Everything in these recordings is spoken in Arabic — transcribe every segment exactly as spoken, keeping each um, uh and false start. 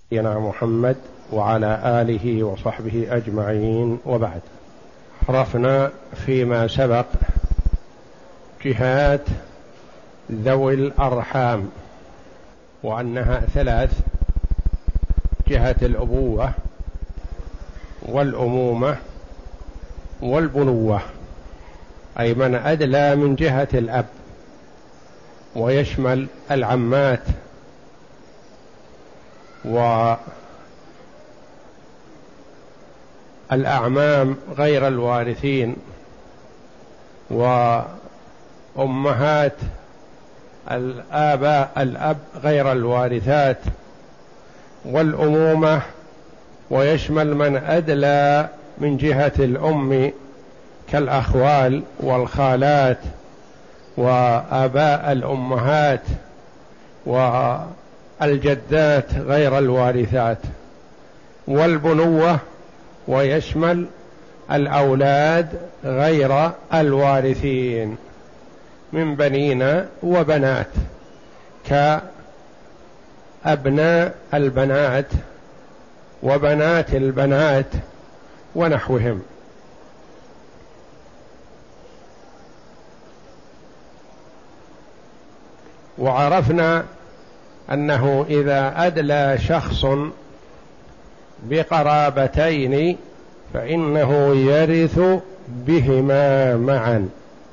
نبينا محمد وعلى آله وصحبه أجمعين، وبعد. عرفنا فيما سبق جهات ذوي الأرحام وأنها ثلاث: جهة الأبوة والأمومة والبنوة، أي من أدلى من جهة الأب، ويشمل العمات والأعمام غير الوارثين وأمهات الآباء الأب غير الوارثات، والأمومة ويشمل من أدلى من جهة الأم كالأخوال والخالات وآباء الأمهات والجدات غير الوارثات، والبنوة ويشمل الأولاد غير الوارثين من بنين وبنات كأبناء البنات وبنات البنات ونحوهم. وعرفنا أنه إذا أدلى شخص بقرابتين فإنه يرث بهما معا،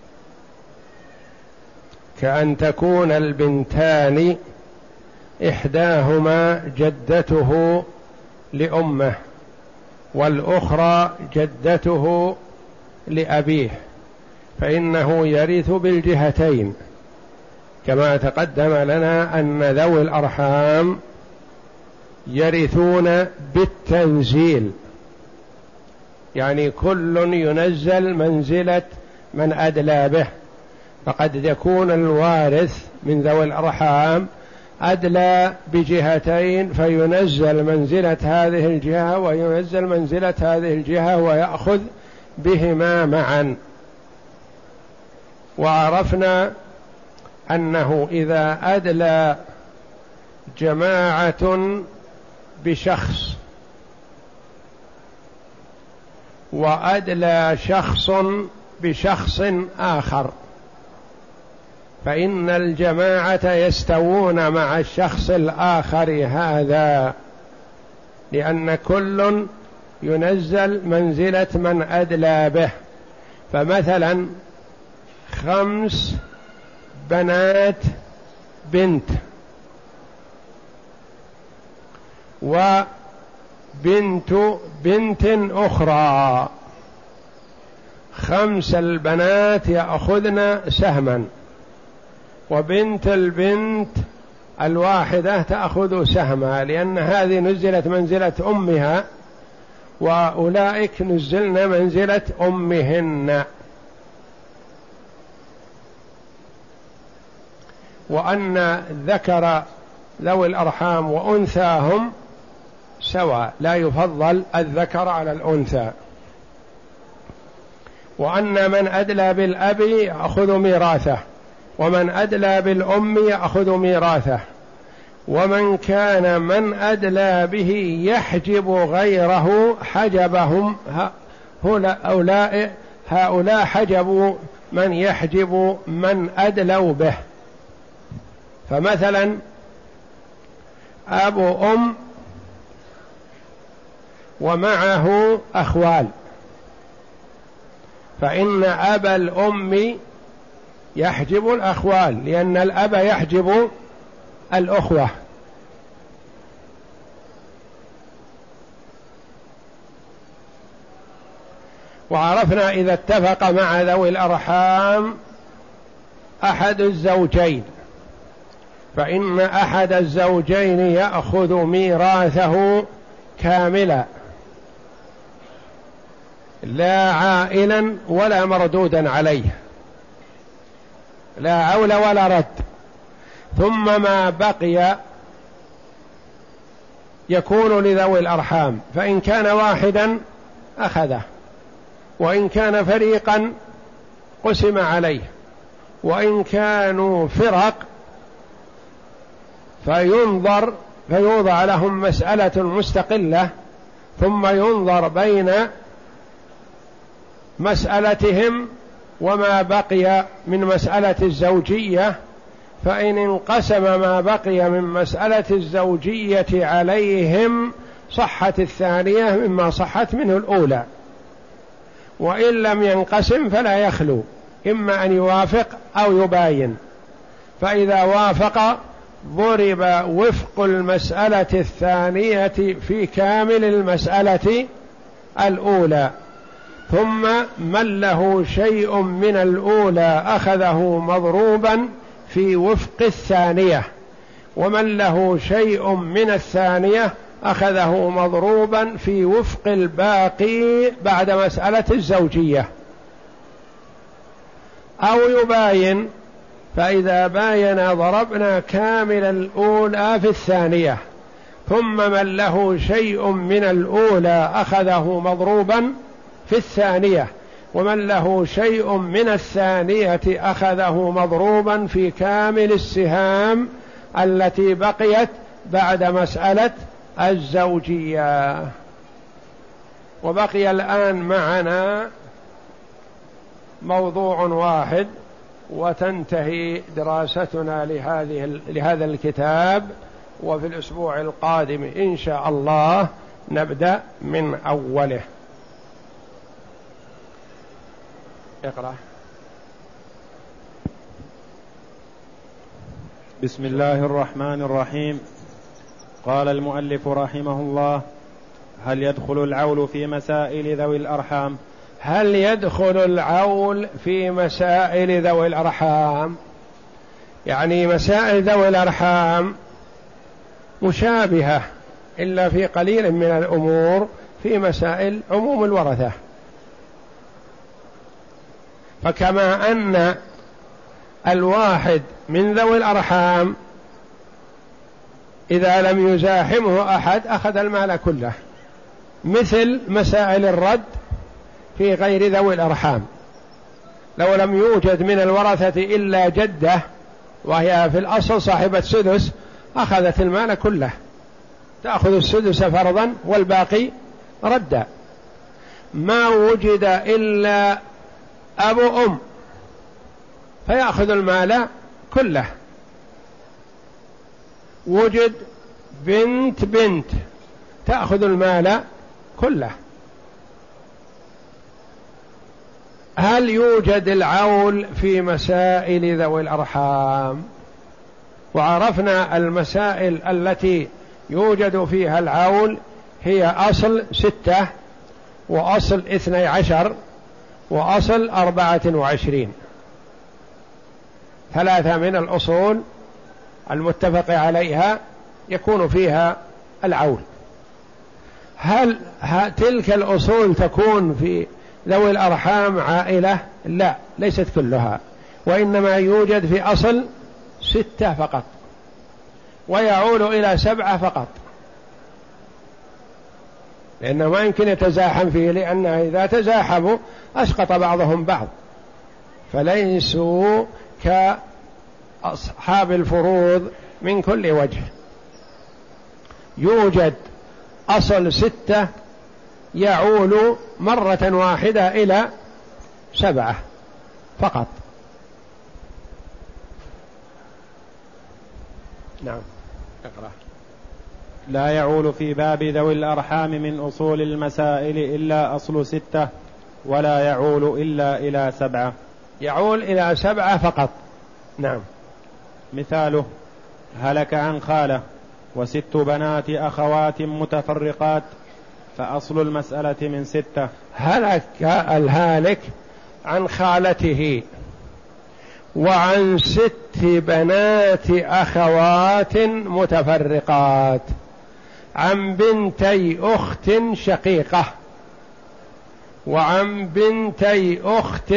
كأن تكون البنتان إحداهما جدته لأمه والأخرى جدته لأبيه، فإنه يرث بالجهتين، كما تقدم لنا أن ذوي الأرحام يرثون بالتنزيل، يعني كل ينزل منزلة من أدلى به، فقد يكون الوارث من ذوي الأرحام أدلى بجهتين فينزل منزلة هذه الجهة وينزل منزلة هذه الجهة ويأخذ بهما معا. وعرفنا أنه إذا أدلى جماعة بشخص وأدلى شخص بشخص آخر فإن الجماعة يستوون مع الشخص الآخر هذا، لأن كل ينزل منزلة من أدلى به. فمثلا خمس بنات بنت وبنت بنت أخرى، خمس البنات يأخذن سهما، وبنت البنت الواحدة تأخذ سهما، لأن هذه نزلت منزلة أمها وأولئك نزلن منزلة أمهن. وأن ذكر ذوي الأرحام وأنثاهم سواء، لا يفضل الذكر على الأنثى. وأن من أدلى بالأب يأخذ ميراثه، ومن أدلى بالأم يأخذ ميراثه، ومن كان من أدلى به يحجب غيره حجبهم هؤلاء هؤلاء حجبوا من يحجب من أدلوا به. فمثلا أبو أم ومعه أخوال، فإن أبا الأم يحجب الأخوال، لأن الأب يحجب الأخوة. وعرفنا إذا اتفق مع ذوي الأرحام أحد الزوجين فإن أحد الزوجين يأخذ ميراثه كاملا، لا عائلا ولا مردودا عليه، لا عول ولا رد، ثم ما بقي يكون لذوي الأرحام، فإن كان واحدا أخذه، وإن كان فريقا قسم عليه، وإن كانوا فرق فينظر فيوضع لهم مسألة مستقلة، ثم ينظر بين مسألتهم وما بقي من مسألة الزوجية، فإن انقسم ما بقي من مسألة الزوجية عليهم صحت الثانية مما صحت منه الأولى، وإن لم ينقسم فلا يخلو، إما أن يوافق أو يباين. فإذا وافق ضرب وفق المسألة الثانية في كامل المسألة الأولى، ثم من له شيء من الأولى أخذه مضروبا في وفق الثانية، ومن له شيء من الثانية أخذه مضروبا في وفق الباقي بعد مسألة الزوجية، أو يباين. فإذا باين ضربنا كامل الأولى في الثانية، ثم من له شيء من الأولى أخذه مضروبا في الثانية، ومن له شيء من الثانية أخذه مضروبا في كامل السهام التي بقيت بعد مسألة الزوجية. وبقي الآن معنا موضوع واحد وتنتهي دراستنا لهذه لهذا الكتاب، وفي الأسبوع القادم إن شاء الله نبدأ من أوله. اقرأ. بسم الله الرحمن الرحيم. قال المؤلف رحمه الله: هل يدخل العول في مسائل ذوي الأرحام؟ هل يدخل العول في مسائل ذوي الأرحام؟ يعني مسائل ذوي الأرحام مشابهة إلا في قليل من الأمور في مسائل عموم الورثة. فكما أن الواحد من ذوي الأرحام إذا لم يزاحمه أحد أخذ المال كله، مثل مسائل الرد في غير ذوي الأرحام، لو لم يوجد من الورثة إلا جدة وهي في الأصل صاحبة سدس أخذت المال كله، تأخذ السدس فرضا والباقي ردا. ما وجد إلا أبو أم فيأخذ المال كله، وجد بنت بنت تأخذ المال كله. هل يوجد العول في مسائل ذوي الأرحام؟ وعرفنا المسائل التي يوجد فيها العول هي أصل ستة، وأصل اثني عشر، وأصل أربعة وعشرين، ثلاثة من الأصول المتفق عليها يكون فيها العول. هل تلك الأصول تكون في ذوي الأرحام عائلة؟ لا، ليست كلها، وإنما يوجد في أصل ستة فقط، ويعول إلى سبعة فقط، لأنه ما يمكن يتزاحم فيه، لأنه إذا تزاحموا أسقط بعضهم بعض، فليسوا كأصحاب الفروض من كل وجه. يوجد أصل ستة يعول مرة واحدة إلى سبعة فقط. نعم، اقرأ. لا يعول في باب ذوي الأرحام من أصول المسائل إلا أصل ستة، ولا يعول إلا إلى سبعة. يعول إلى سبعة فقط. نعم. مثاله: هلك عن خالة وست بنات أخوات متفرقات، فأصل المسألة من ستة. هلك الهالك عن خالته وعن ست بنات أخوات متفرقات، عن بنتي أخت شقيقة، وعن بنتي أخت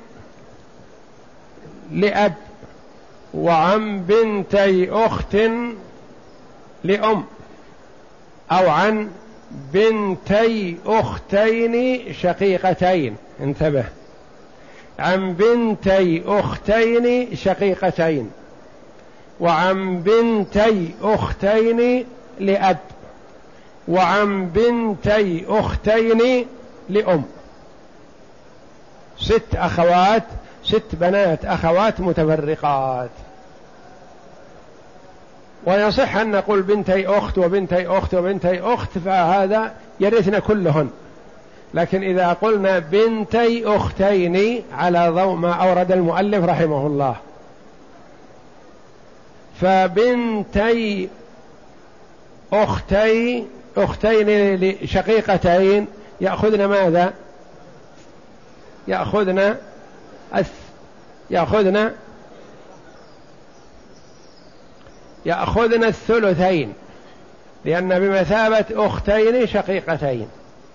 لأب، وعن بنتي أخت لأم، أو عن بنتي أختين شقيقتين. انتبه، عن بنتي أختين شقيقتين، وعن بنتي أختين لأب، وعن بنتي أختين لأم. ست أخوات، ست بنات أخوات متفرقات. ويصح أن نقول بنتي أخت وبنتي أخت وبنتي أخت، فهذا يرثن كلهن. لكن إذا قلنا بنتي أختين على ضوء ما أورد المؤلف رحمه الله، فبنتي أختي أختين شقيقتين يأخذن ماذا؟ يأخذن أث يأخذن يأخذن الثلثين، لأن بمثابة أختين شقيقتين.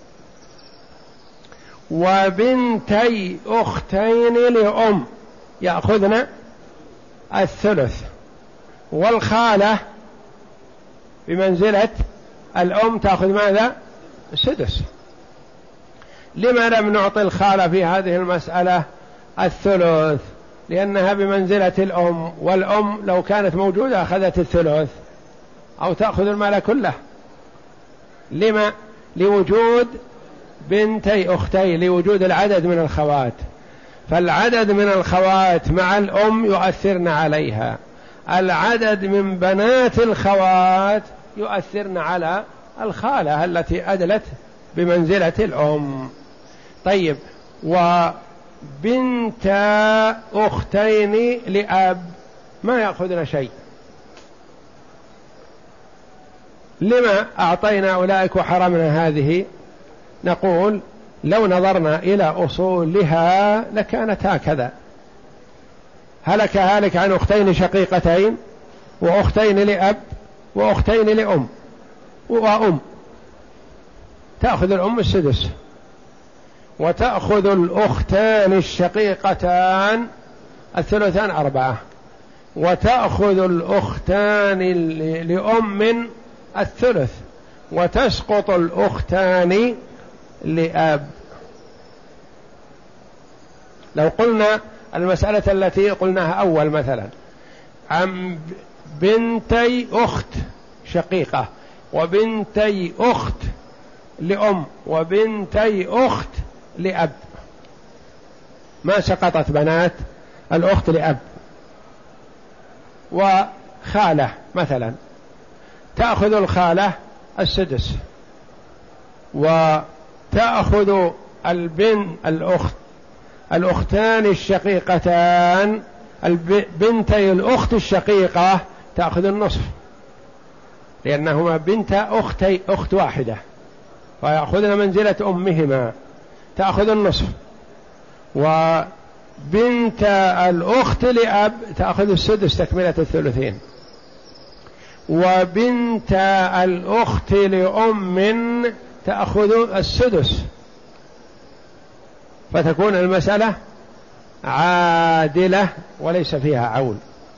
وبنتي أختين لأم يأخذن الثلث. والخالة بمنزلة الأم تأخذ ماذا؟ السدس. لما لم نعطي الخالة في هذه المسألة الثلث؟ لأنها بمنزلة الأم، والأم لو كانت موجودة أخذت الثلث أو تأخذ المال كله. لما؟ لوجود بنتي أختي، لوجود العدد من الخوات، فالعدد من الخوات مع الأم يؤثرن عليها، العدد من بنات الخوات يؤثرن على الخالة التي أدلت بمنزلة الأم. طيب، وبنت أختين لأب ما يأخذن شيء. لما أعطينا أولئك وحرمنا هذه؟ نقول لو نظرنا إلى أصولها لكانت هكذا: هلك هالك عن أختين شقيقتين وأختين لأب وأختين لأم وأم، تأخذ الأم السدس، وتأخذ الأختان الشقيقتان الثلثان أربعة، وتأخذ الأختان لأم الثلث، وتسقط الأختان لأب. لو قلنا المسألة التي قلناها أول مثلا عن بنتي أخت شقيقة وبنتي أخت لأم وبنتي أخت لأب، ما سقطت بنات الأخت لأب. وخالة مثلا تأخذ الخالة السدس، وتأخذ البن الأخت الأختان الشقيقتان بنتي الأخت الشقيقة تأخذ النصف، لأنهما بنت أختي أخت واحدة فيأخذن منزلة أمهما، تأخذ النصف. وبنت الأخت لأب تأخذ السدس تكملة الثلثين. وبنت الأخت لأم تأخذ السدس، فتكون المسألة عادلة وليس فيها عول،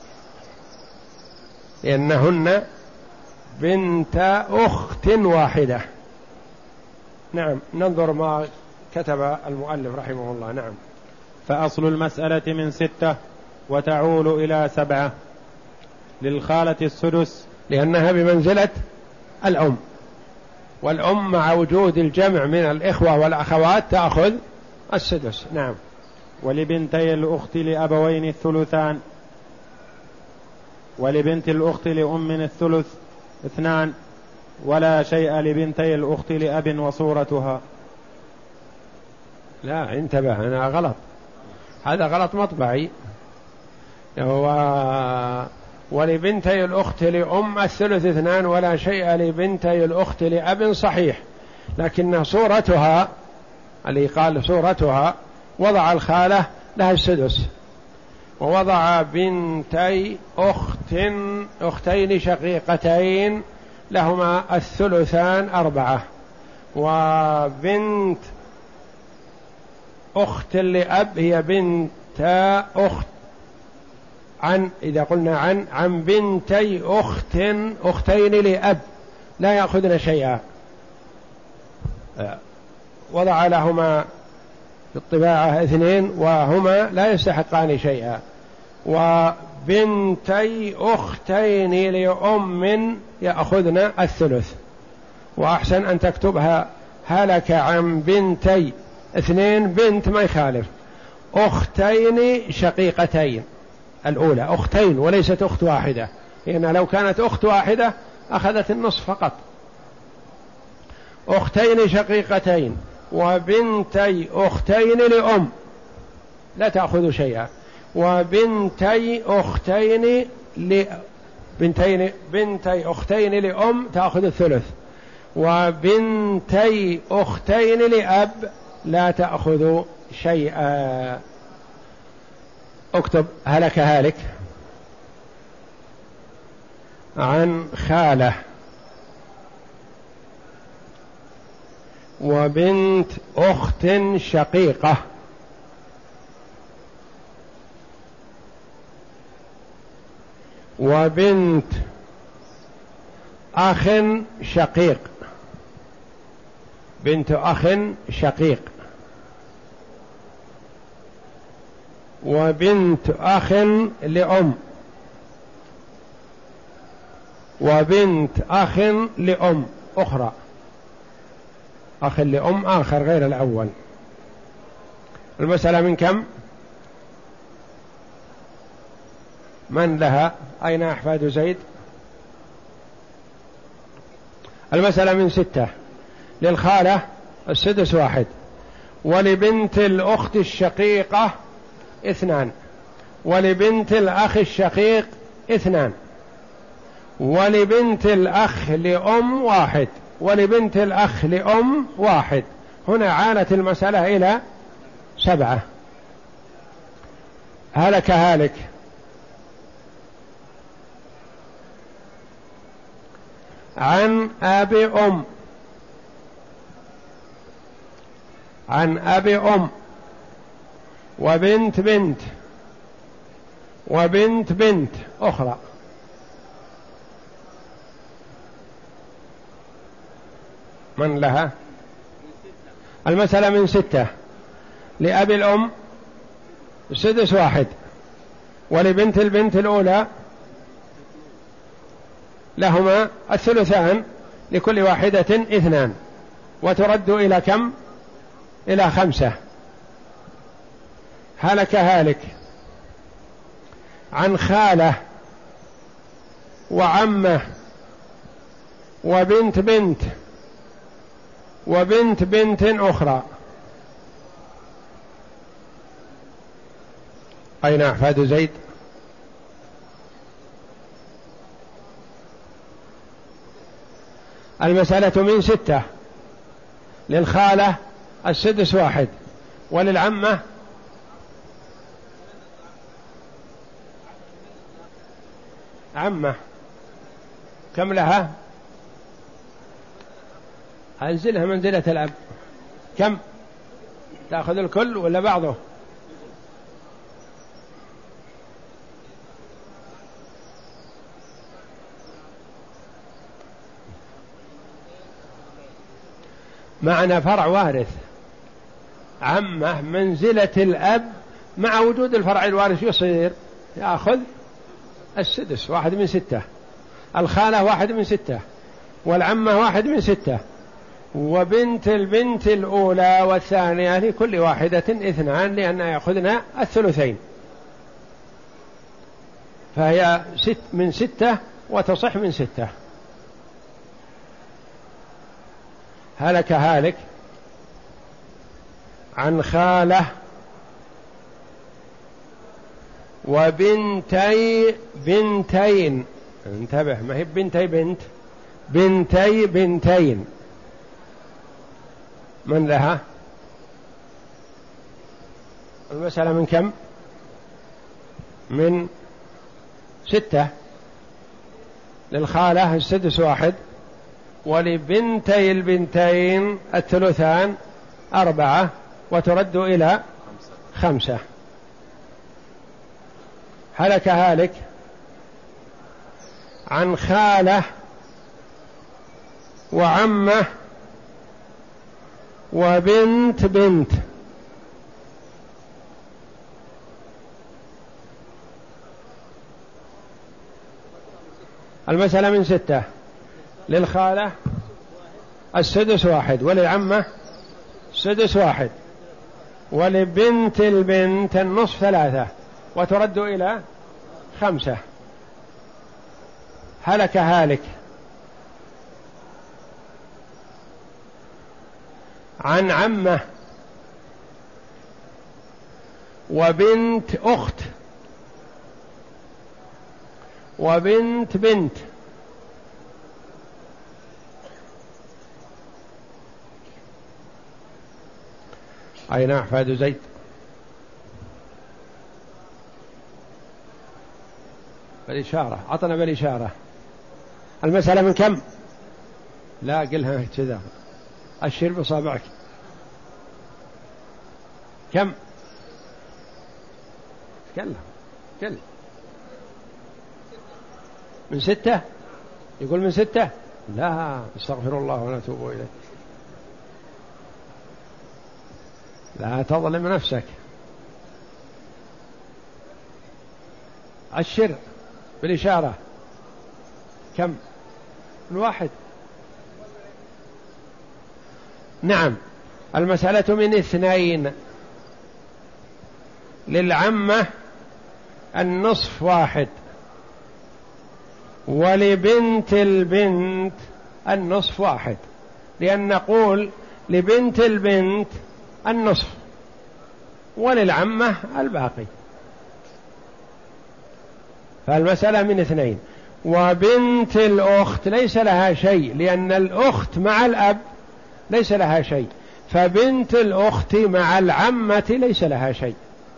لأنهن بنت أخت واحدة. نعم، ننظر ما كتب المؤلف رحمه الله. نعم. فأصل المسألة من ستة وتعول إلى سبعة. للخالة السدس لأنها بمنزلة الأم، والأم مع وجود الجمع من الإخوة والأخوات تأخذ السدس. نعم. ولبنتي الأخت لأبوين الثلثان، ولبنت الأخت لأم الثلث اثنان، ولا شيء لبنتي الأخت لأب وصورتها. لا، انتبه، أنا غلط، هذا غلط مطبعي. هو ولبنتي الأخت لأم الثلث اثنان ولا شيء لبنتي الأخت لأب صحيح، لكن صورتها اللي قال صورتها وضع الخالة لها السدس، ووضع بنتي أخت أختين شقيقتين لهما الثلثان أربعة، وبنت أخت لأب هي بنت أخت عن إذا قلنا عن عن بنتي أخت أختين لأب لا يأخذن شيئا، وضع لهما في الطباعة اثنين وهما لا يستحقان شيئا. وبنت بنتي أختين لأم يأخذن الثلث. وأحسن أن تكتبها هلك عن بنتي اثنين، بنت ما يخالف، أختين شقيقتين، الأولى أختين وليست أخت واحدة، لأن لو كانت أخت واحدة أخذت النصف فقط. أختين شقيقتين وبنتي أختين لأم لا تأخذ شيئا، وبنتي أختين ل بنتين بنتي أختين لأم تأخذ الثلث، وبنتي أختين لأب لا تأخذ شيئا. اكتب هلك هالك عن خالة وبنت أخت شقيقة وبنت أخ شقيق، بنت أخ شقيق وبنت أخ لأم وبنت أخ لأم أخرى، أخ لأم آخر غير الأول. المسألة من كم؟ من لها؟ أين أحفاد زيد؟ المسألة من ستة. للخالة السدس واحد، ولبنت الأخت الشقيقة اثنان، ولبنت الأخ الشقيق اثنان، ولبنت الأخ لأم واحد، ولبنت الأخ لأم واحد. هنا عالت المسألة إلى سبعة. هلك هالك عن أب أم، عن أب أم وبنت بنت وبنت بنت أخرى. من لها؟ المسألة من ستة. لأبي الأم سدس واحد، ولبنت البنت الأولى لهما الثلثان، لكل واحدة اثنان، وترد إلى كم؟ إلى خمسة. هلك هالك عن خالة وعمة وبنت بنت وبنت بنت أخرى. أين أحفاد زيد؟ المسألة من ستة. للخالة السدس واحد، وللعمة عمة كم لها؟ أنزلها منزلة الأب. كم تأخذ؟ الكل ولا بعضه؟ معنا فرع وارث، عمه منزلة الأب مع وجود الفرع الوارث يصير يأخذ السدس، واحد من ستة. الخالة واحد من ستة، والعمة واحد من ستة، وبنت البنت الأولى والثانية لكل واحدة اثنان، لأن يأخذنا الثلثين، فهي ست من ستة وتصح من ستة. هلك هالك عن خالة وبنتي بنتين، انتبه ما هي بنتي بنت، بنتي بنتين. من لها؟ المسألة من كم؟ من ستة. للخالة السدس واحد، ولبنتي البنتين الثلثان أربعة، وترد إلى خمسة. هلك هالك عن خالة وعمة وبنت بنت، المسألة من ستة. للخالة السدس واحد، وللعمة السدس واحد، ولبنت البنت النصف ثلاثة، وترد إلى خمسة. هلك هالك عن عمة وبنت أخت وبنت بنت. أين أحفاد زيد؟ بالإشارة، عطنا بالإشارة. المسألة من كم؟ لا قلها كذا، أشير بصابعك. كم؟ تكلم تكلم. من ستة؟ يقول من ستة؟ لا، استغفر الله ونتوب إليه. لا تظلم نفسك. أشر بالإشارة. كم؟ من واحد. نعم. المسألة من اثنين. للعمة النصف واحد، ولبنت البنت النصف واحد، لأن نقول لبنت البنت النصف وللعمة الباقي. فالمسألة من اثنين. وبنت الأخت ليس لها شيء، لأن الأخت مع الأب ليس لها شيء، فبنت الأخت مع العمة ليس لها شيء،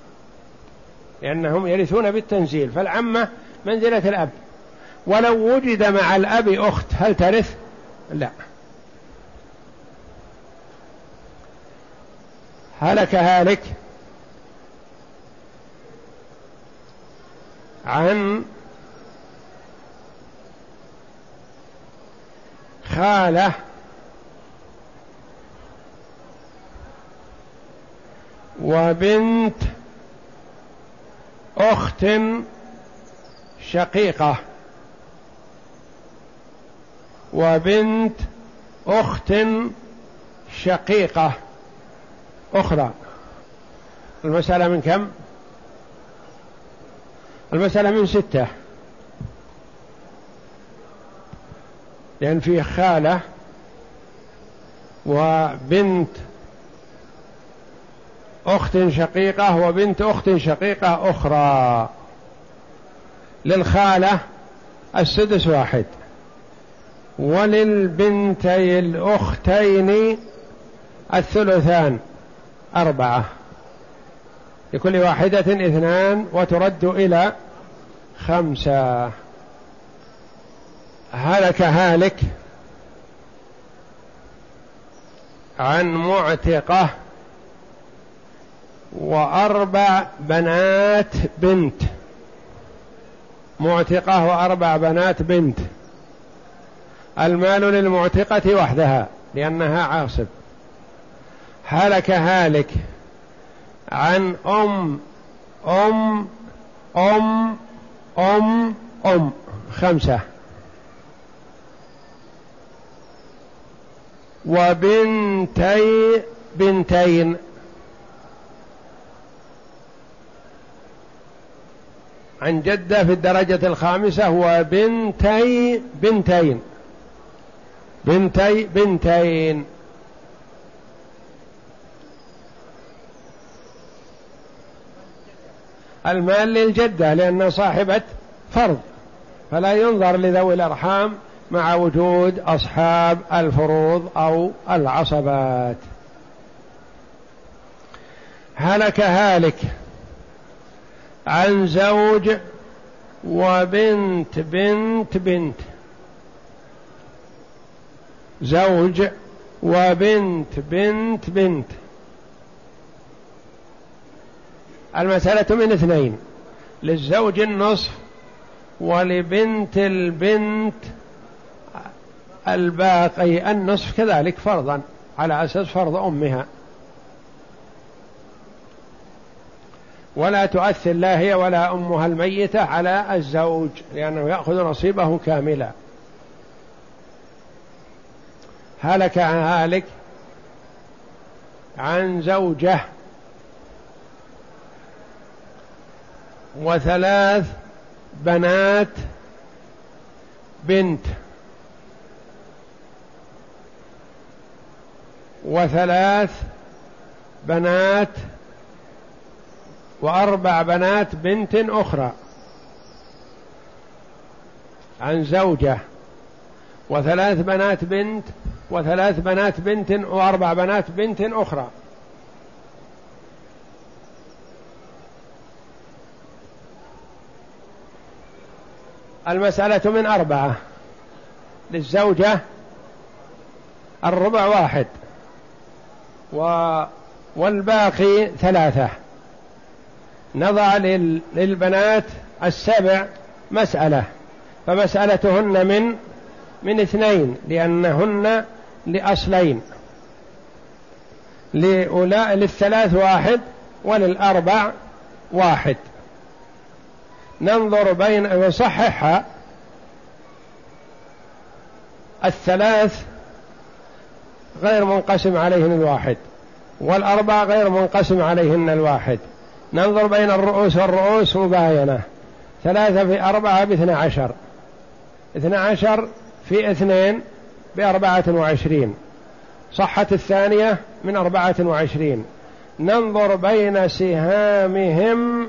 لأنهم يرثون بالتنزيل، فالعمة منزلة الأب. ولو وجد مع الأب أخت هل ترث؟ لا. هلك هالك عن خالة وبنت أخت شقيقة وبنت أخت شقيقة أخرى. المسألة من كم؟ المسألة من ستة، لأن فيه خالة وبنت أخت شقيقة وبنت أخت شقيقة أخرى. للخالة السدس واحد، وللبنتي الأختين الثلثان أربعة، لكل واحدة اثنان، وترد إلى خمسة. هلك هالك عن معتقة وأربع بنات بنت. معتقة وأربع بنات بنت. المال للمعتقة وحدها لأنها عاصب. هلك هالك عن أم أم أم أم أم خمسة، وبنتي بنتين. عن جدة في الدرجة الخامسة، وبنتي بنتين بنتي بنتين. المال للجدة لأنها صاحبة فرض، فلا ينظر لذوي الأرحام مع وجود أصحاب الفروض أو العصبات. هلك هالك عن زوج وبنت بنت بنت. زوج وبنت بنت بنت. المسألة من اثنين. للزوج النصف، ولبنت البنت الباقي النصف كذلك فرضا على أساس فرض أمها. ولا تؤثر لا هي ولا أمها الميتة على الزوج، لأنه يأخذ نصيبه كاملا. هلك عن هالك عن زوجه وثلاث بنات بنت وثلاث بنات وأربع بنات بنت أخرى. عن زوجة وثلاث بنات بنت وثلاث بنات بنت وأربع بنات بنت أخرى. المسألة من أربعة. للزوجة الربع واحد و... والباقي ثلاثة. نضع لل... للبنات السبع مسألة، فمسألتهن من من اثنين لأنهن لأصلين. لأولاء للثلاث واحد وللأربع واحد. ننظر بين وصححها. الثلاث غير منقسم عليهن الواحد، والأربع غير منقسم عليهن الواحد. ننظر بين الرؤوس والرؤوس مباينة. ثلاثة في أربعة باثنى عشر، اثنى عشر في اثنين بأربعة وعشرين. صحت الثانية من أربعة وعشرين. ننظر بين سهامهم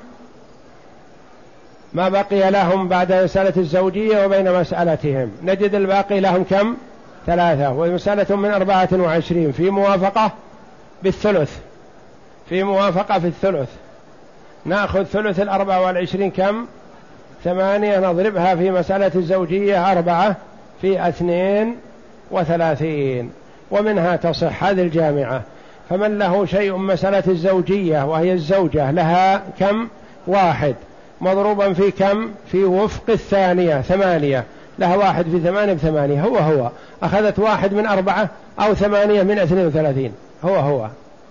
ما بقي لهم بعد مسألة الزوجية وبين مسألتهم، نجد الباقي لهم كم؟ ثلاثة، ومسألة من أربعة وعشرين في موافقة بالثلث، في موافقة في الثلث. نأخذ ثلث الأربعة والعشرين كم؟ ثمانية. نضربها في مسألة الزوجية أربعة في اثنين وثلاثين، ومنها تصح هذه الجامعة. فمن له شيء مسألة الزوجية وهي الزوجة لها كم؟ واحد، مضروبا في كم؟ في وفق الثانية ثمانية، لها واحد في ثمانية بثمانية. هو هو أخذت واحد من أربعة أو ثمانية من اثنين وثلاثين، هو هو.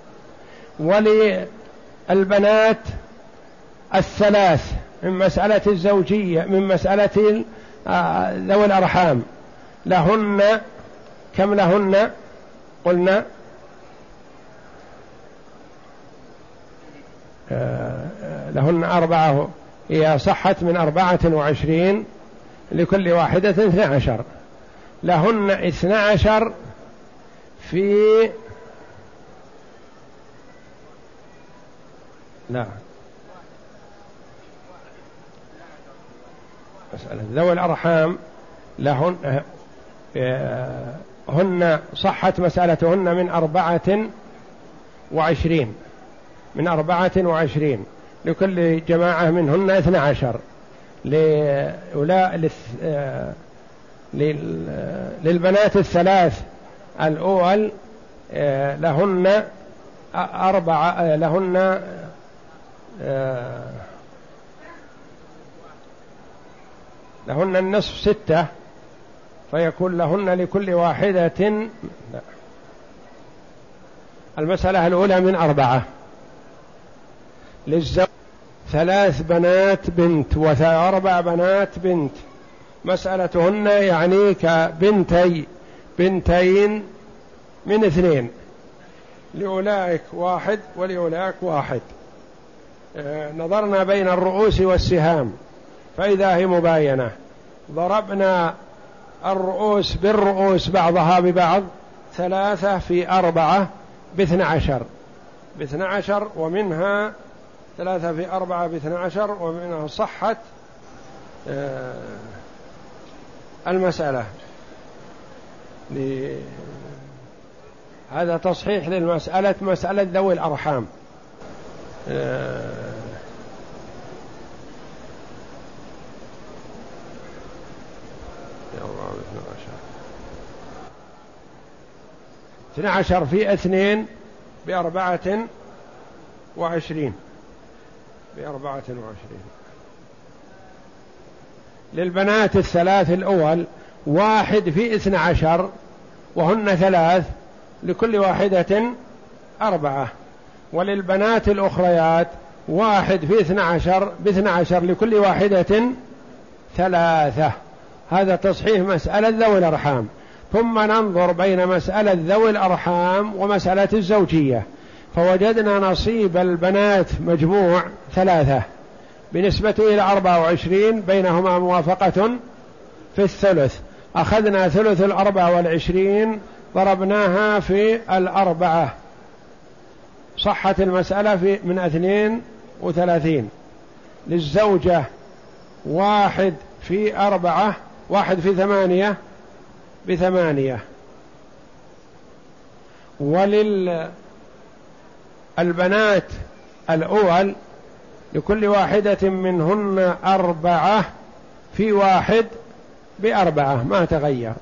وللبنات الثلاث من مسألة الزوجية من مسألة ذوي الأرحام لهن كم؟ لهن قلنا لهن أربعة، هي صحت من أربعة وعشرين لكل واحدة اثنى عشر. لهن اثنى عشر في لا مسألة ذوي الأرحام لهن هن صحت مسألتهن من أربعة وعشرين من أربعة وعشرين لكل جماعة منهن اثنى عشر. لأولاء للبنات الثلاث الأول لهن أربعة لهن لهن النصف ستة، فيكون لهن لكل واحدة لا. المسألة الأولى من أربعة. للزوج ثلاث بنات بنت وأربع بنات بنت، مسألتهن يعني كبنتي بنتين من اثنين، لأولئك واحد ولأولئك واحد. آه نظرنا بين الرؤوس والسهام فإذا هي مباينة. ضربنا الرؤوس بالرؤوس بعضها ببعض، ثلاثة في أربعة باثنى عشر باثنى عشر، ومنها ثلاثة في أربعة باثنى عشر، ومنها صحت آه المسألة. هذا تصحيح للمسألة مسألة ذوي الأرحام. آه اثنى عشر في اثنين بأربعة وعشرين بأربعة وعشرين. للبنات الثلاث الأول واحد في اثنى عشر وهن ثلاث، لكل واحدة أربعة. وللبنات الأخريات واحد في اثنى عشر باثنى عشر لكل واحدة ثلاثة. هذا تصحيح مسألة ذوي الأرحام. ثم ننظر بين مسألة ذوي الأرحام ومسألة الزوجية، فوجدنا نصيب البنات مجموع ثلاثة بنسبة إلى أربعة وعشرين، بينهما موافقة في الثلث. أخذنا ثلث الأربعة والعشرين ضربناها في الأربعة، صحت المسألة في من اثنين وثلاثين. للزوجة واحد في أربعة، واحد في ثمانية بثمانية. وللبنات الأول لكل واحدة منهن أربعة في واحد بأربعة، ما تغير.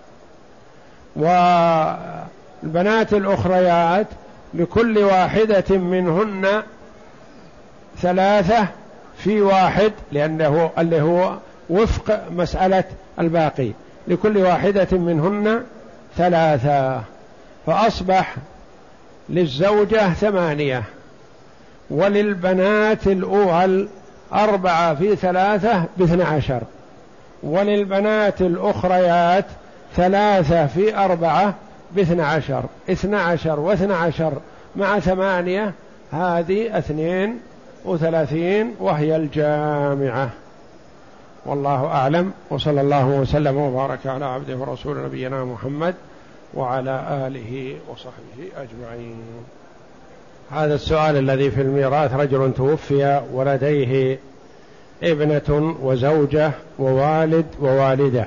والبنات الأخريات لكل واحدة منهن ثلاثة في واحد، لأنه اللي هو وفق مسألة الباقي، لكل واحدة منهن ثلاثة، فأصبح للزوجة ثمانية، وللبنات الأول أربعة في ثلاثة باثنى عشر، وللبنات الأخريات ثلاثة في أربعة باثنى عشر. اثنى عشر واثنى عشر مع ثمانية، هذه اثنين وثلاثين، وهي الجامعة. والله أعلم، وصلى الله وسلم وبارك على عبده ورسول نبينا محمد وعلى آله وصحبه أجمعين. هذا السؤال الذي في الميراث: رجل توفي ولديه ابنة وزوجة ووالد ووالدة،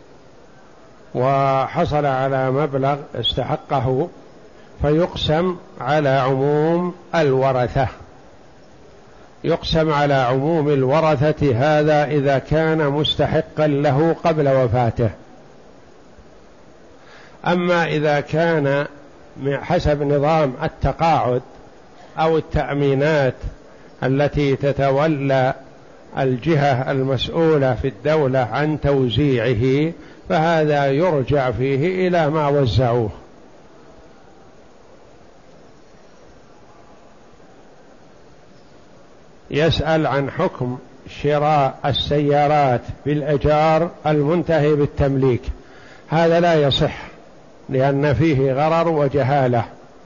وحصل على مبلغ استحقه، فيقسم على عموم الورثة، يقسم على عموم الورثة. هذا إذا كان مستحقا له قبل وفاته. أما إذا كان حسب نظام التقاعد أو التأمينات التي تتولى الجهة المسؤولة في الدولة عن توزيعه، فهذا يرجع فيه إلى ما وزعوه. يسأل عن حكم شراء السيارات بالإيجار المنتهي بالتمليك. هذا لا يصح، لأن فيه غرر وجهالة،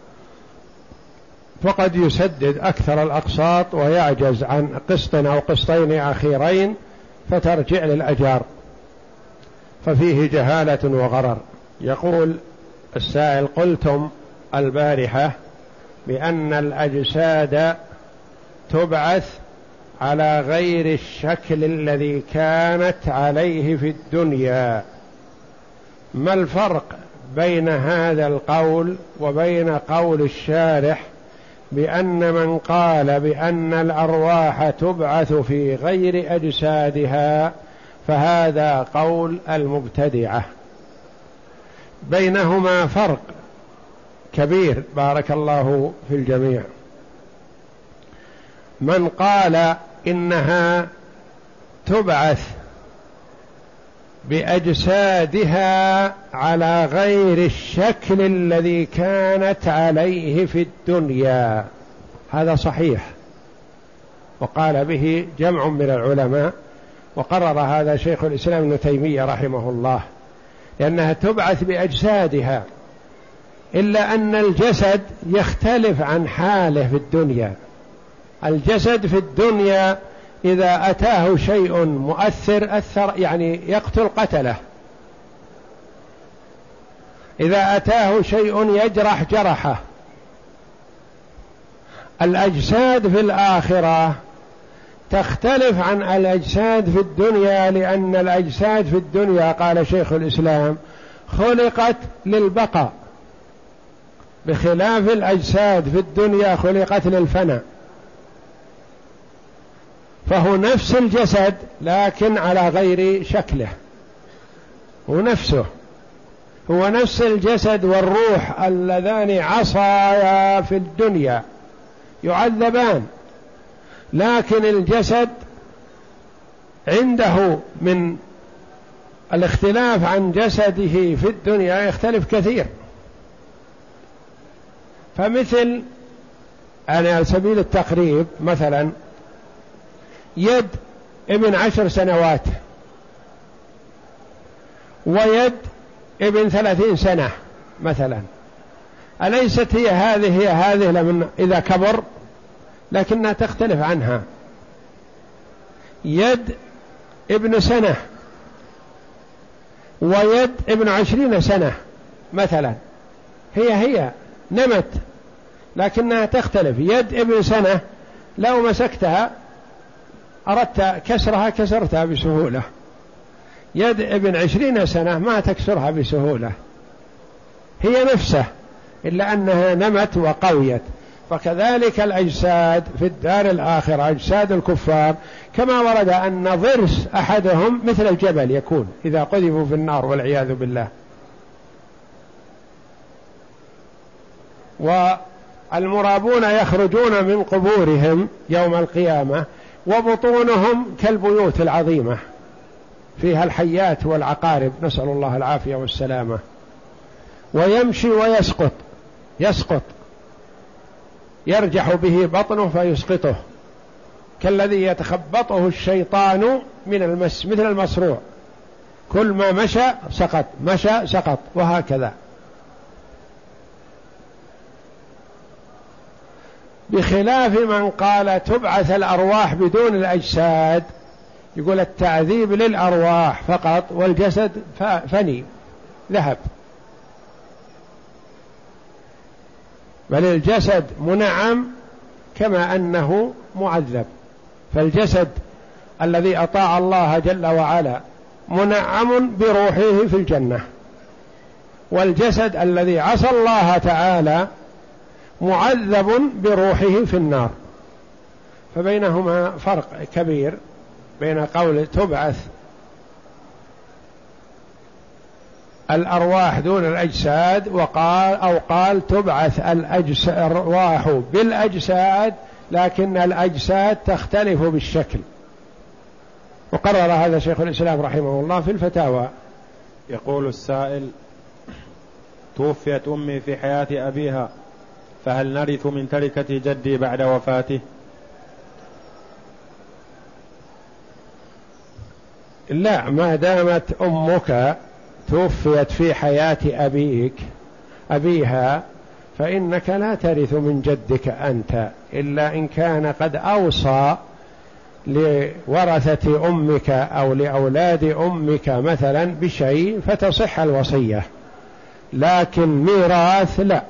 فقد يسدد أكثر الأقساط ويعجز عن قسط أو قسطين أخيرين فترجع للأجار، ففيه جهالة وغرر. يقول السائل: قلتم البارحة بأن الأجساد تبعث على غير الشكل الذي كانت عليه في الدنيا، ما الفرق بين هذا القول وبين قول الشارح بأن من قال بأن الأرواح تبعث في غير أجسادها، فهذا قول المبتدعة؟ بينهما فرق كبير، بارك الله في الجميع. من قال إنها تبعث بأجسادها على غير الشكل الذي كانت عليه في الدنيا، هذا صحيح، وقال به جمع من العلماء، وقرر هذا شيخ الإسلام ابن تيمية رحمه الله، لأنها تبعث بأجسادها، إلا أن الجسد يختلف عن حاله في الدنيا. الجسد في الدنيا إذا أتاه شيء مؤثر أثر، يعني يقتل قتله، إذا أتاه شيء يجرح جرحه. الأجساد في الآخرة تختلف عن الأجساد في الدنيا، لأن الأجساد في الدنيا قال شيخ الإسلام خلقت للبقاء، بخلاف الأجساد في الدنيا خلقت للفناء. فهو نفس الجسد لكن على غير شكله، هو نفسه، هو نفس الجسد والروح اللذان عصايا في الدنيا يعذبان، لكن الجسد عنده من الاختلاف عن جسده في الدنيا يختلف كثير. فمثل أنا على سبيل التقريب مثلا يد ابن عشر سنوات ويد ابن ثلاثين سنة مثلا، أليست هي هذه هي هذه لمن إذا كبر؟ لكنها تختلف عنها. يد ابن سنة ويد ابن عشرين سنة مثلا هي هي نمت، لكنها تختلف. يد ابن سنة لو مسكتها أردت كسرها كسرتها بسهولة، يد ابن عشرين سنة ما تكسرها بسهولة، هي نفسه إلا أنها نمت وقويت. فكذلك الأجساد في الدار الآخرة أجساد الكفار كما ورد أن ضرس أحدهم مثل الجبل يكون إذا قذفوا في النار والعياذ بالله. والمرابون يخرجون من قبورهم يوم القيامة وبطونهم كالبيوت العظيمة فيها الحيات والعقارب، نسأل الله العافية والسلامة. ويمشي ويسقط، يسقط يرجح به بطنه فيسقطه كالذي يتخبطه الشيطان من المس، مثل المصروع، كل ما مشى سقط مشى سقط وهكذا. بخلاف من قال تبعث الأرواح بدون الأجساد، يقول التعذيب للأرواح فقط والجسد فني ذهب، بل الجسد منعم كما أنه معذب. فالجسد الذي أطاع الله جل وعلا منعم بروحه في الجنة، والجسد الذي عصى الله تعالى معذب بروحه في النار. فبينهما فرق كبير بين قول تبعث الأرواح دون الأجساد وقال أو قال تبعث الأرواح بالأجساد لكن الأجساد تختلف بالشكل. وقرر هذا شيخ الإسلام رحمه الله في الفتاوى. يقول السائل: توفيت أمي في حياة أبيها، فهل نرث من تركة جدي بعد وفاته؟ لا، ما دامت أمك توفيت في حياة أبيك أبيها فإنك لا ترث من جدك أنت، إلا إن كان قد أوصى لورثة أمك أو لأولاد أمك مثلا بشيء فتصح الوصية، لكن ميراث لا،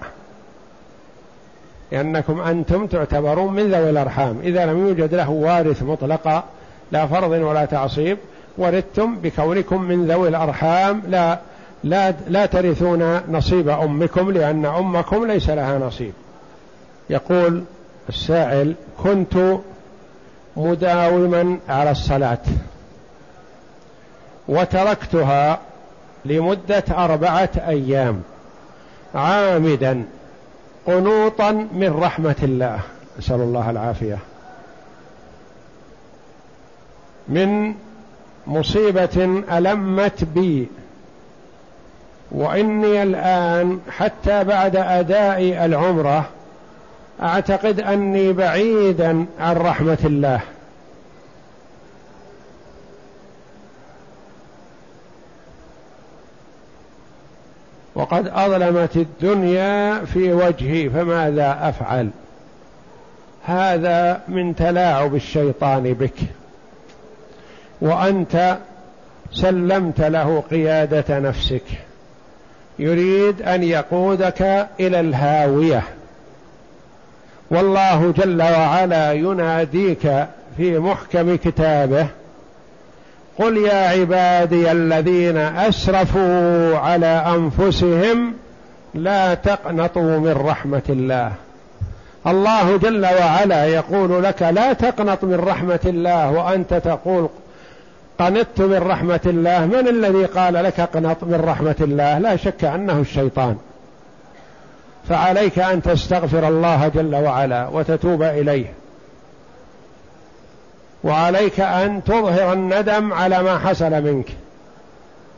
لأنكم أنتم تعتبرون من ذوي الأرحام. إذا لم يوجد له وارث مطلقا لا فرض ولا تعصيب ورثتم بكونكم من ذوي الأرحام، لا لا لا ترثون نصيب أمكم لأن أمكم ليس لها نصيب. يقول السائل: كنت مداوما على الصلاة وتركتها لمدة أربعة أيام عامدا قنوطا من رحمة الله، أسأل الله العافية، من مصيبة ألمت بي، وإني الآن حتى بعد أداء العمرة أعتقد أني بعيدا عن رحمة الله، وقد أظلمت الدنيا في وجهي، فماذا أفعل؟ هذا من تلاعب الشيطان بك، وأنت سلمت له قيادة نفسك، يريد أن يقودك إلى الهاوية. والله جل وعلا يناديك في محكم كتابه: قل يا عبادي الذين أسرفوا على أنفسهم لا تقنطوا من رحمة الله. الله جل وعلا يقول لك لا تقنط من رحمة الله، وأنت تقول قنطت من رحمة الله. من الذي قال لك قنط من رحمة الله؟ لا شك أنه الشيطان. فعليك أن تستغفر الله جل وعلا وتتوب إليه، وعليك أن تظهر الندم على ما حصل منك،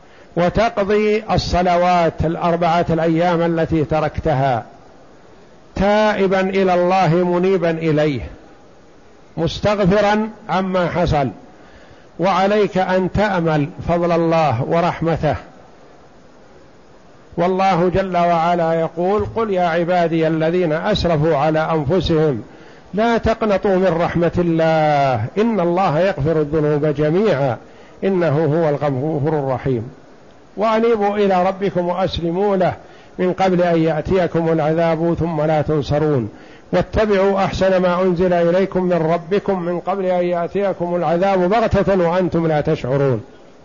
وتقضي الصلوات الأربعة الأيام التي تركتها، تائبا إلى الله منيبا إليه مستغفرا عما حصل، وعليك أن تأمل فضل الله ورحمته. والله جل وعلا يقول: قل يا عبادي الذين أسرفوا على أنفسهم لا تقنطوا من رحمة الله إن الله يغفر الذنوب جميعا إنه هو الغفور الرحيم. وأنيبوا إلى ربكم وأسلموا له من قبل أن يأتيكم العذاب ثم لا تنصرون واتبعوا أحسن ما أنزل إليكم من ربكم من قبل أن يأتيكم العذاب بغتة وأنتم لا تشعرون.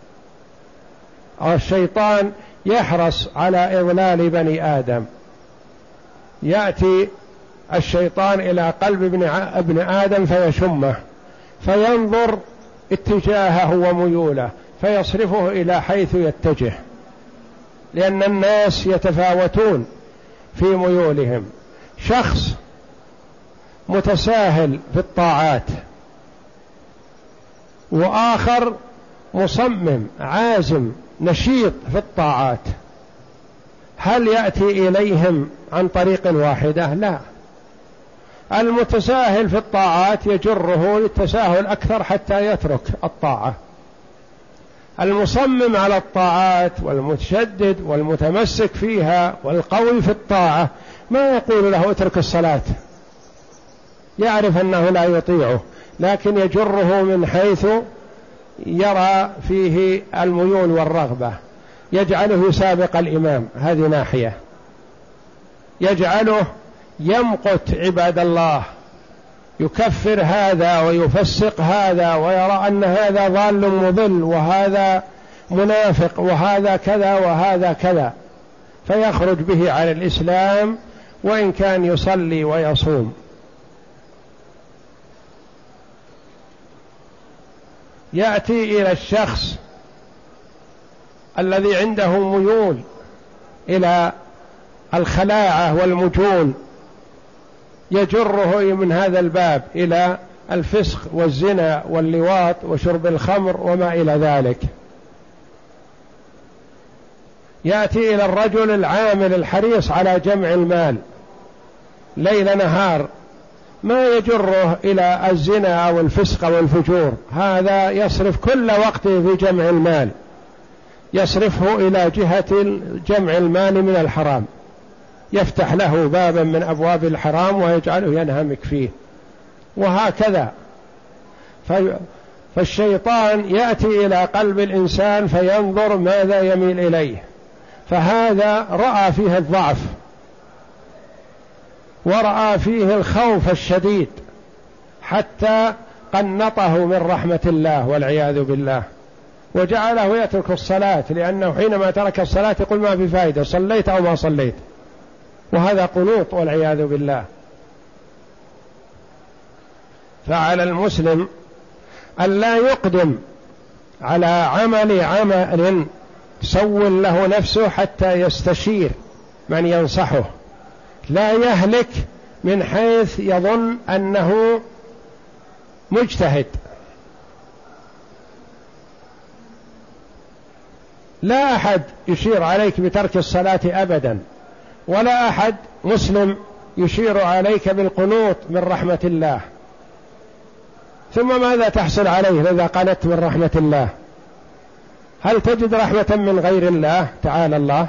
الشيطان يحرص على إضلال بني آدم. يأتي الشيطان إلى قلب ابن ابن آدم فيشمه، فينظر اتجاهه وميوله فيصرفه إلى حيث يتجه، لأن الناس يتفاوتون في ميولهم. شخص متساهل في الطاعات، وآخر مصمم عازم نشيط في الطاعات، هل يأتي إليهم عن طريق واحدة؟ لا. المتساهل في الطاعات يجره للتساهل أكثر حتى يترك الطاعة. المصمم على الطاعات والمتشدد والمتمسك فيها والقوي في الطاعة ما يقول له اترك الصلاة، يعرف أنه لا يطيعه، لكن يجره من حيث يرى فيه الميول والرغبة، يجعله يسابق الإمام، هذه ناحية، يجعله يمقت عباد الله، يكفر هذا ويفسق هذا ويرى أن هذا ضال مضل وهذا منافق وهذا كذا وهذا كذا، فيخرج به على الإسلام وإن كان يصلي ويصوم. يأتي إلى الشخص الذي عنده ميول إلى الخلاعة والمجون، يجره من هذا الباب إلى الفسق والزنا واللواط وشرب الخمر وما إلى ذلك. يأتي إلى الرجل العامل الحريص على جمع المال ليل نهار، ما يجره إلى الزنا أو الفسق والفجور، هذا يصرف كل وقته في جمع المال، يصرفه إلى جهة جمع المال من الحرام، يفتح له بابا من أبواب الحرام ويجعله ينهمك فيه، وهكذا. فالشيطان يأتي إلى قلب الإنسان فينظر ماذا يميل إليه، فهذا رأى فيه الضعف ورأى فيه الخوف الشديد حتى قنطه من رحمة الله والعياذ بالله، وجعله يترك الصلاة، لأنه حينما ترك الصلاة يقول ما في فائدة، صليت أو ما صليت، وهذا قنوط والعياذ بالله. فعلى المسلم أن لا يقدم على عمل عمل سول له نفسه حتى يستشير من ينصحه، لا يهلك من حيث يظن أنه مجتهد. لا أحد يشير عليك بترك الصلاة أبدا، ولا أحد مسلم يشير عليك بالقنوط من رحمة الله. ثم ماذا تحصل عليه إذا قنطت من رحمة الله؟ هل تجد رحمة من غير الله تعالى الله؟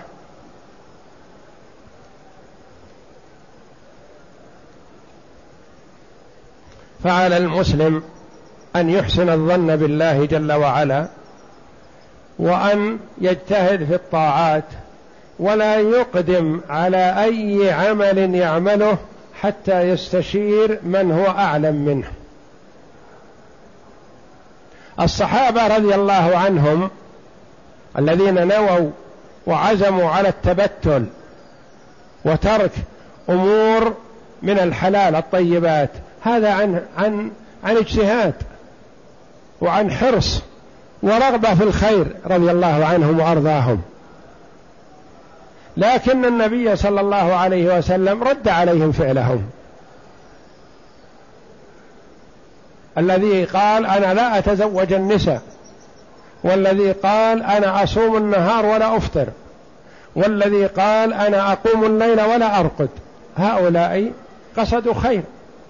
فعلى المسلم أن يحسن الظن بالله جل وعلا، وأن يجتهد في الطاعات، ولا يقدم على أي عمل يعمله حتى يستشير من هو أعلم منه. الصحابة رضي الله عنهم الذين نووا وعزموا على التبتل وترك أمور من الحلال الطيبات، هذا عن عن عن اجتهاد وعن حرص ورغبة في الخير رضي الله عنهم وأرضاهم. لكن النبي صلى الله عليه وسلم رد عليهم فعلهم، الذي قال أنا لا أتزوج النساء، والذي قال أنا أصوم النهار ولا أفطر، والذي قال أنا أقوم الليل ولا أرقد، هؤلاء قصدوا خير،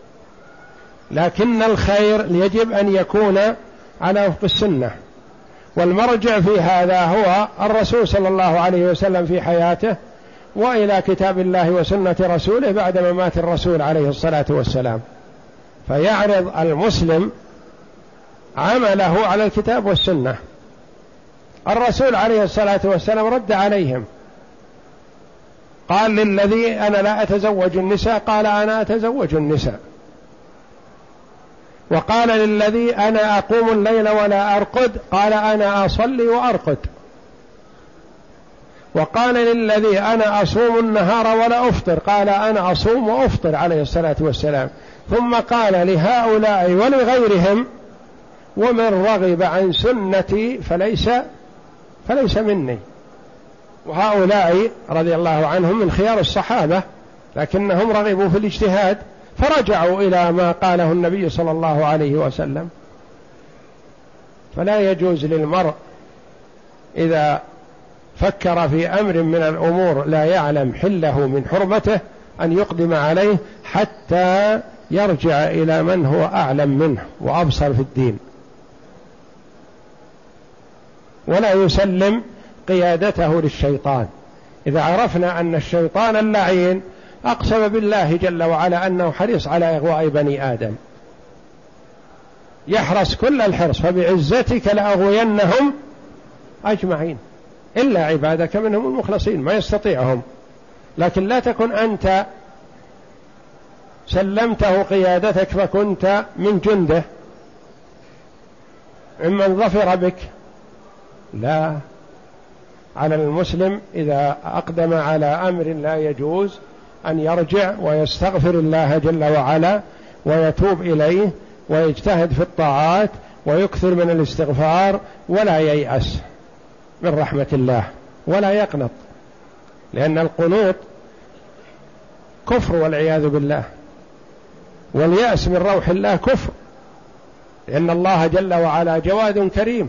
لكن الخير يجب أن يكون على وفق السنة، والمرجع في هذا هو الرسول صلى الله عليه وسلم في حياته، وإلى كتاب الله وسنة رسوله بعد ممات الرسول عليه الصلاة والسلام، فيعرض المسلم عمله على الكتاب والسنة. الرسول عليه الصلاة والسلام رد عليهم، قال للذي أنا لا أتزوج النساء قال أنا أتزوج النساء، وقال للذي أنا أقوم الليل ولا أرقد قال أنا أصلي وأرقد، وقال للذي أنا أصوم النهار ولا أفطر قال أنا أصوم وأفطر عليه الصلاة والسلام. ثم قال لهؤلاء ولغيرهم ومن رغب عن سنتي فليس فليس مني. وهؤلاء رضي الله عنهم من خيار الصحابة، لكنهم رغبوا في الاجتهاد فرجعوا إلى ما قاله النبي صلى الله عليه وسلم. فلا يجوز للمرء إذا فكر في أمر من الأمور لا يعلم حله من حرمته أن يقدم عليه حتى يرجع إلى من هو أعلم منه وأبصر في الدين، ولا يسلم قيادته للشيطان. إذا عرفنا أن الشيطان اللعين أقسم بالله جل وعلا أنه حريص على إغواء بني آدم، يحرص كل الحرص، فبعزتك لأغوينهم أجمعين إلا عبادك منهم المخلصين، ما يستطيعهم. لكن لا تكن أنت سلمته قيادتك فكنت من جنده ممن ظفر بك. لا، على المسلم إذا أقدم على أمر لا يجوز أن يرجع ويستغفر الله جل وعلا ويتوب إليه ويجتهد في الطاعات ويكثر من الاستغفار، ولا ييأس من رحمة الله ولا يقنط، لأن القنوط كفر والعياذ بالله، واليأس من روح الله كفر، لأن الله جل وعلا جواد كريم.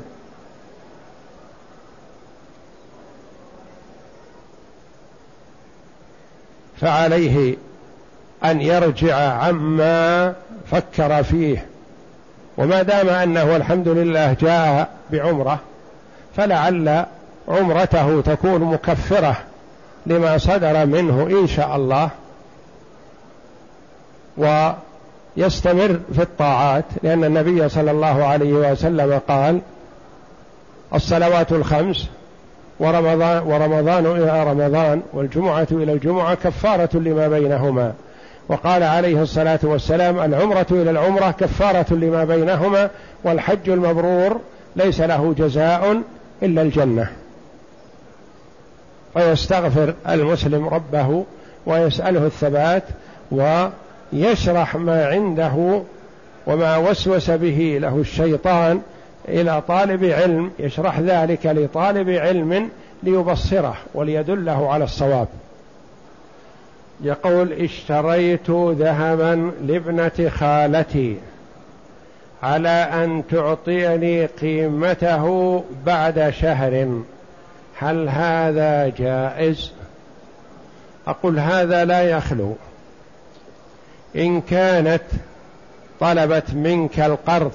فعليه أن يرجع عما فكر فيه، وما دام أنه الحمد لله جاء بعمرة فلعل عمرته تكون مكفرة لما صدر منه إن شاء الله، ويستمر في الطاعات، لأن النبي صلى الله عليه وسلم قال الصلوات الخمس ورمضان, ورمضان إلى رمضان والجمعة إلى الجمعة كفارة لما بينهما، وقال عليه الصلاة والسلام العمرة إلى العمرة كفارة لما بينهما، والحج المبرور ليس له جزاء إلا الجنة. ويستغفر المسلم ربه ويسأله الثبات ويشرح ما عنده وما وسوس به له الشيطان إلى طالب علم، يشرح ذلك لطالب علم ليبصره وليدله على الصواب. يقول اشتريت ذهبا لابنة خالتي على أن تعطيني قيمته بعد شهر، هل هذا جائز؟ أقول هذا لا يخلو. إن كانت طلبت منك القرض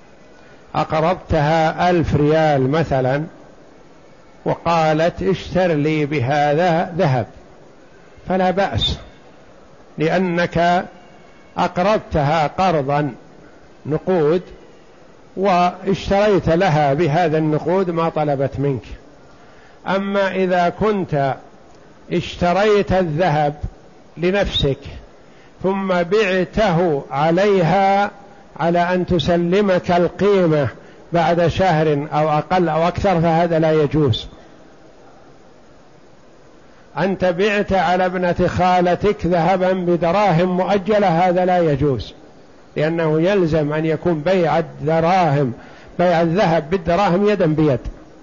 أقرضتها ألف ريال مثلا وقالت اشتر لي بهذا ذهب فلا بأس، لأنك أقرضتها قرضا نقود واشتريت لها بهذا النقود ما طلبت منك. أما إذا كنت اشتريت الذهب لنفسك ثم بعته عليها على أن تسلمك القيمة بعد شهر أو أقل أو أكثر فهذا لا يجوز. أنت بعت على ابنة خالتك ذهبا بدراهم مؤجلة، هذا لا يجوز، لأنه يلزم أن يكون بيع الدراهم بيع الذهب بالدراهم يدا بيد.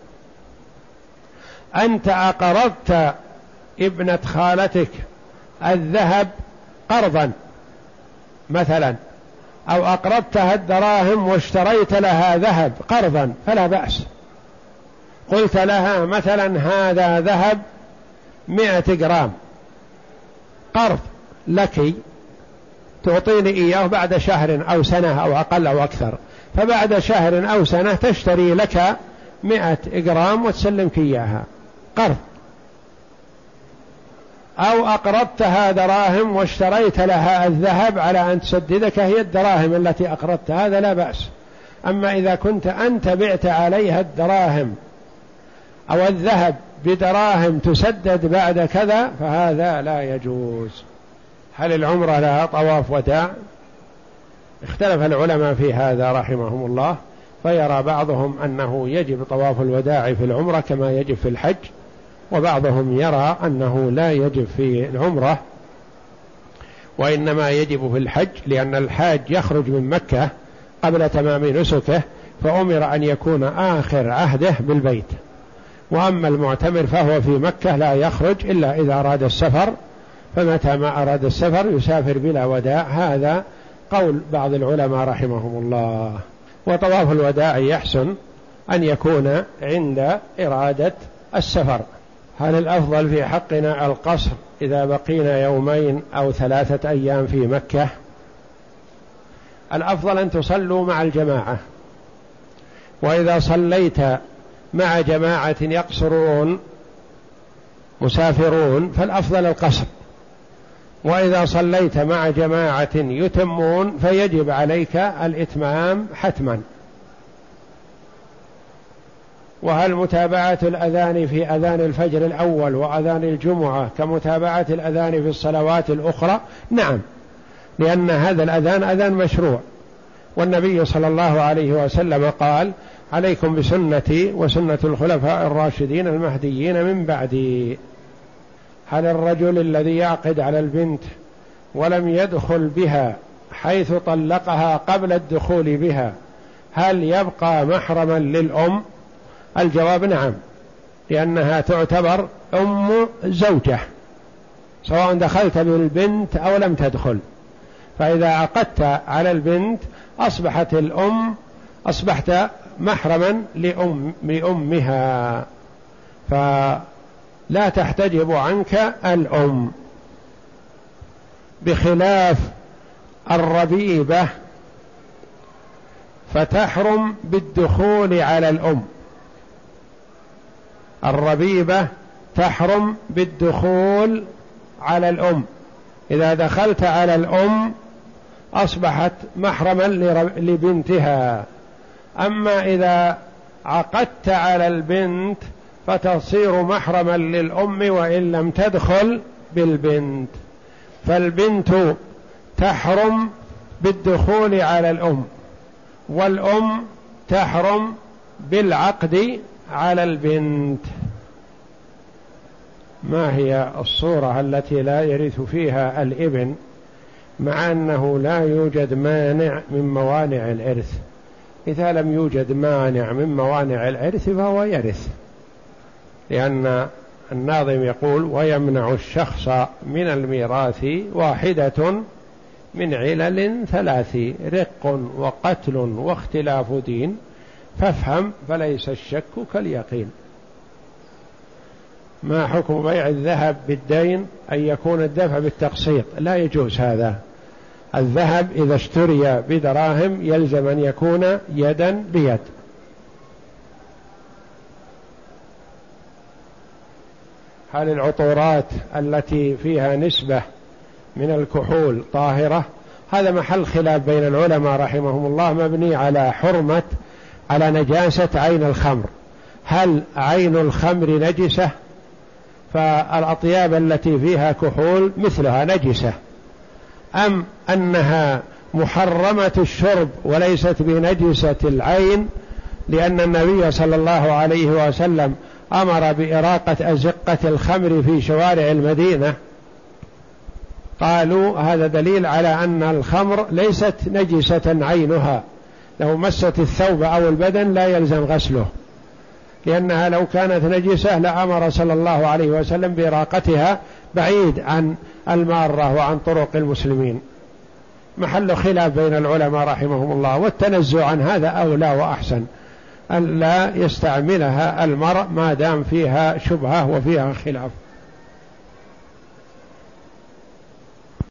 أنت أقرضت ابنة خالتك الذهب قرضا مثلا، أو أقرضتها الدراهم واشتريت لها ذهب قرضا فلا بأس. قلت لها مثلا هذا ذهب مئة جرام قرض لك تعطيني إياه بعد شهر أو سنة أو أقل أو أكثر، فبعد شهر أو سنة تشتري لك مئة جرام وتسلمك إياها قرض، أو أقرضتها دراهم واشتريت لها الذهب على أن تسددك هي الدراهم التي أقرضت، هذا لا بأس. أما إذا كنت أنت بعت عليها الدراهم أو الذهب بدراهم تسدد بعد كذا فهذا لا يجوز. هل العمرة لها طواف وداع؟ اختلف العلماء في هذا رحمهم الله، فيرى بعضهم أنه يجب طواف الوداع في العمرة كما يجب في الحج، وبعضهم يرى أنه لا يجب في العمرة وإنما يجب في الحج، لأن الحاج يخرج من مكة قبل تمام نسكه فأمر أن يكون آخر عهده بالبيت، وأما المعتمر فهو في مكة لا يخرج إلا إذا أراد السفر، فمتى ما أراد السفر يسافر بلا وداع. هذا قول بعض العلماء رحمهم الله. وطواف الوداع يحسن أن يكون عند إرادة السفر. هل الأفضل في حقنا القصر إذا بقينا يومين أو ثلاثة أيام في مكة؟ الأفضل أن تصلوا مع الجماعة، وإذا صليت مع جماعة يقصرون مسافرون فالأفضل القصر، وإذا صليت مع جماعة يتمون فيجب عليك الإتمام حتما. وهل متابعة الأذان في أذان الفجر الأول وأذان الجمعة كمتابعة الأذان في الصلوات الأخرى؟ نعم، لأن هذا الأذان أذان مشروع، والنبي صلى الله عليه وسلم قال: عليكم بسنتي وسنة الخلفاء الراشدين المهديين من بعدي. هل الرجل الذي يعقد على البنت ولم يدخل بها حيث طلقها قبل الدخول بها هل يبقى محرما للأم؟ الجواب نعم، لأنها تعتبر أم زوجة سواء دخلت بالبنت أو لم تدخل، فإذا عقدت على البنت أصبحت الأم أصبحت محرما لأم لأمها، فلا تحتجب عنك الأم، بخلاف الربيبة فتحرم بالدخول على الأم. الربيبة تحرم بالدخول على الأم، إذا دخلت على الأم أصبحت محرما لبنتها. أما إذا عقدت على البنت فتصير محرما للأم وإن لم تدخل بالبنت، فالبنت تحرم بالدخول على الأم، والأم تحرم بالعقد على البنت. ما هي الصورة التي لا يرث فيها الابن مع أنه لا يوجد مانع من موانع الإرث؟ إذا لم يوجد مانع من موانع الإرث فهو يرث، لأن الناظم يقول: ويمنع الشخص من الميراث واحدة من علل ثلاث، رق وقتل واختلاف دين، فافهم فليس الشك كاليقين. ما حكم بيع الذهب بالدين؟ أن يكون الدفع بالتقسيط، لا يجوز هذا. الذهب إذا اشتري بدراهم يلزم أن يكون يدا بيد. هل العطورات التي فيها نسبة من الكحول طاهرة؟ هذا محل خلاف بين العلماء رحمهم الله، مبني على حرمة على نجاسة عين الخمر. هل عين الخمر نجسة؟ فالأطياب التي فيها كحول مثلها نجسة، أم أنها محرمة الشرب وليست بنجسة العين؟ لأن النبي صلى الله عليه وسلم أمر بإراقة أزقة الخمر في شوارع المدينة. قالوا هذا دليل على أن الخمر ليست نجسة عينها، لو مست الثوب أو البدن لا يلزم غسله، لأنها لو كانت نجسة لأمر صلى الله عليه وسلم بإراقتها بعيد عن المارة وعن طرق المسلمين. محل خلاف بين العلماء رحمهم الله، والتنزع عن هذا أولى وأحسن، أن لا يستعملها المرء ما دام فيها شبهة وفيها خلاف.